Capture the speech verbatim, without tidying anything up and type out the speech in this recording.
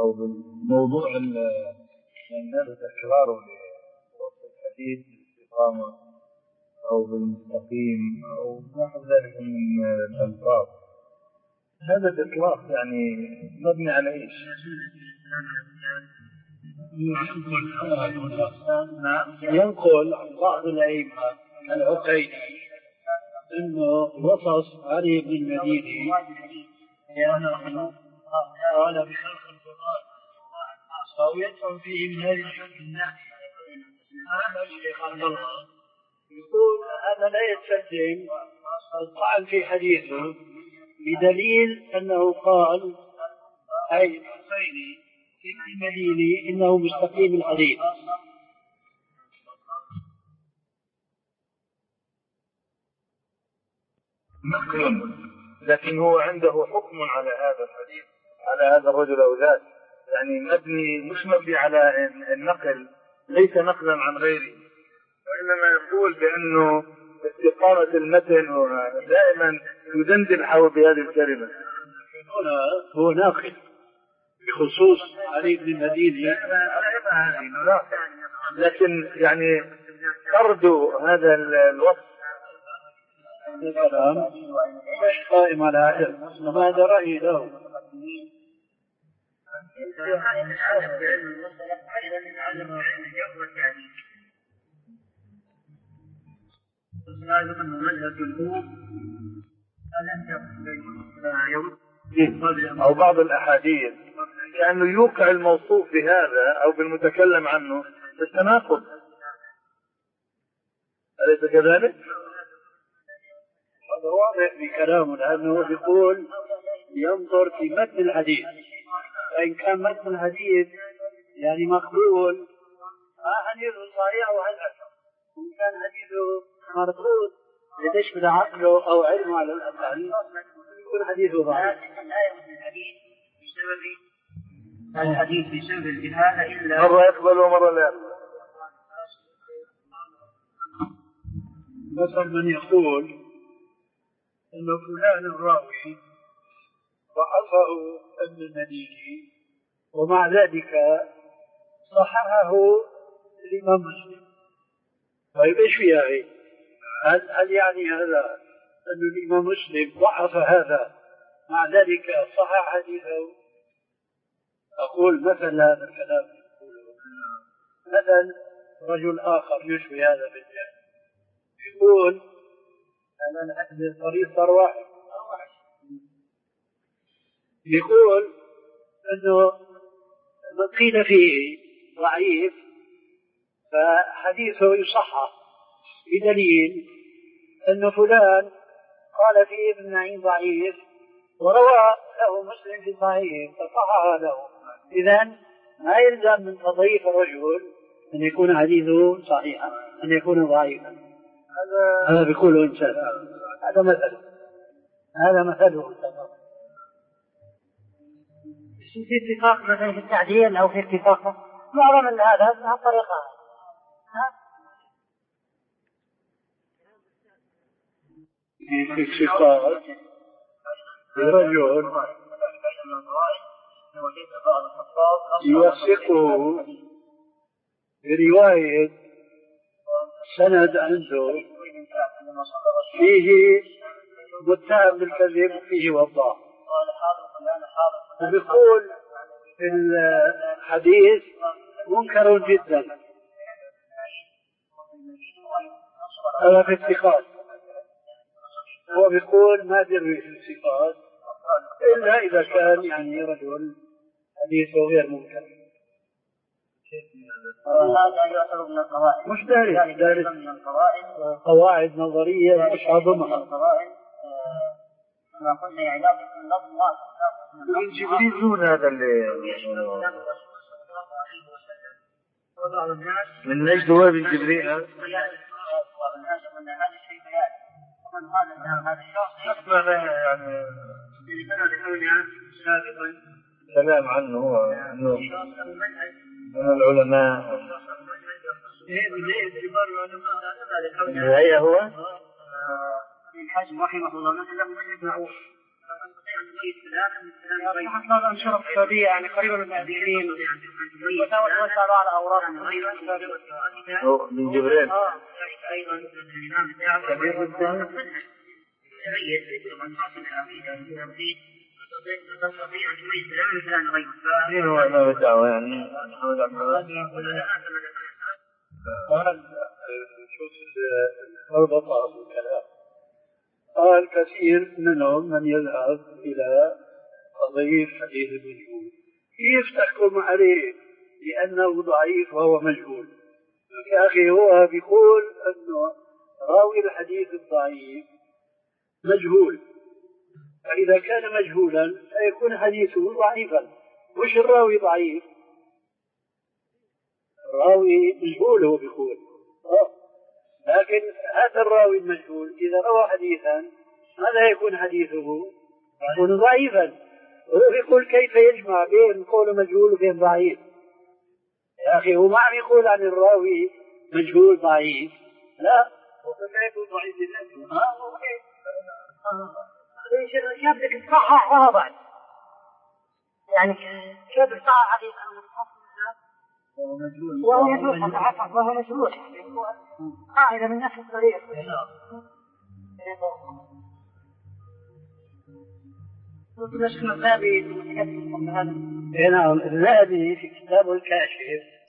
أو بالموضوع الناس تكراره لوصف الحديث بالاستقامة أو بالمستقيم أو نحو ذلك من الألفاظ. هذا الإطلاق يعني مبني على إيش؟ ينقل عن بعض الأئمة العقيلي أنه وصف علي بن المديني لأنه قال بخلق القرآن أو يدفن فيه من هذه الناحية. هذا الشيخ عبد الله يقول هذا لا يستلزم الطعن في حديثه بدليل أنه قال أي الحسيني في المديني إنه مستقيم الحديث. نقل، لكن هو عنده حكم على هذا الحديث، على هذا الرجل أو ذات، يعني مبني مش مبني على النقل، ليس نقلا عن غيره، وإنما يقول بأنه استقامة المتن دائما يدندن حول بهذه الكلمة. هنا هو ناقل بخصوص علي بن المديني، لكن يعني فرد هذا الوصف الكلام مش قائم على هذا، ماذا رأي له؟ أو بعض الأحاديث كأنه يوقع الموصوف بهذا أو بالمتكلم عنه بالتناقض، أليس كذلك؟ هذا واضح بكلامه، لأنه يقول ينظر في متن الحديث، فإن كان متن الحديث يعني مقبول ما حديثه صحيح وحسن، وإن كان حديثه مردود لتشمل عقله أو علمه على الأقل يكون حديثه ضعيف. الحديث بسبب الجهالة إلا مرة يقبل ومرة لا يقبل. مثلا من يقول أن فلان الراوي ضعفه ابن المديني ومع ذلك صححه الإمام مسلم، طيب إيش فيها هي؟ هل, هل يعني هذا أن الإمام مسلم ضعف هذا مع ذلك صحح حديثه؟ أقول مثل هذا الكلام مثل رجل آخر يشبه هذا بالجهل، يقول أنا نحن الطريق صار واحد، يقول أنه من قيل فيه ضعيف فحديثه يصحح بدليل أن فلان قال فيه ابن معين ضعيف وروى له مسلم في الصحيح فصحح له. إذن ما يلزم من تضعيف الرجل أن يكون حديثه صحيحا، أن يكون ضعيفا. هذا بيقوله إنسان، هذا مثل هذا مثله. في اتفاق مثلا في التعديل أو في اتفاق معظم من هذا من الطريقة. في اتفاق رجل يوثقه برواية سند عنده فيه متهم بالكذب فيه وضاع، وبيقول الحديث منكر جدا. هذا في الثقات، هو بيقول ما جري في الثقات إلا إذا كان يعني رجل حديثه غير منكر. هذا يعتبر من القواعد، مش دارس دارس قواعد نظرية مش عظمها. ما قلنا يعني لا تكون لفظ من جبريل دون هذا اللي من نجد هو من جبريل هذا يعني كلام عنه هو انه من العلماء هي هو الحاج رحمه الله مثلا معروف هذا انشر في السعودية يعني قريبا من التابعين وسألوا على أوراق من جبريل. أيضا الإمام الدعوة تميز من خاص العقيدة تستطيع أن تميز الإمام الفلاني غيره. مين هو إمام الدعوة يعني؟ قال شوف الربطة بالكلام. قال كثير منهم من يذهب إلى تضعيف حديث المجهول. كيف تحكم عليه لأنه ضعيف وهو مجهول؟ يا أخي هو بيقول أنه راوي الحديث الضعيف مجهول، فإذا كان مجهولا سيكون حديثه ضعيفا. مش الراوي ضعيف، الراوي مجهول هو بيقول. لكن هذا الراوي المجهول إذا روى حديثا ماذا يكون حديثه؟ يكون ضعيفا. هو يقول كيف يجمع بين قول مجهول وبين ضعيف؟ يا أخي هو ما عم يقول عن الراوي مجهول ضعيف، لا هو كيف يكون ضعيف لنفسه. ها هو كيف شاب لك الصحة وهو ضعيف، يعني شاب الصحة حديث وهو مجهول وهو مجهول وهو مجهول قاعدة من نفس الطريق. نشكل الذهبي نعم الذهبي في كتابه الكاشف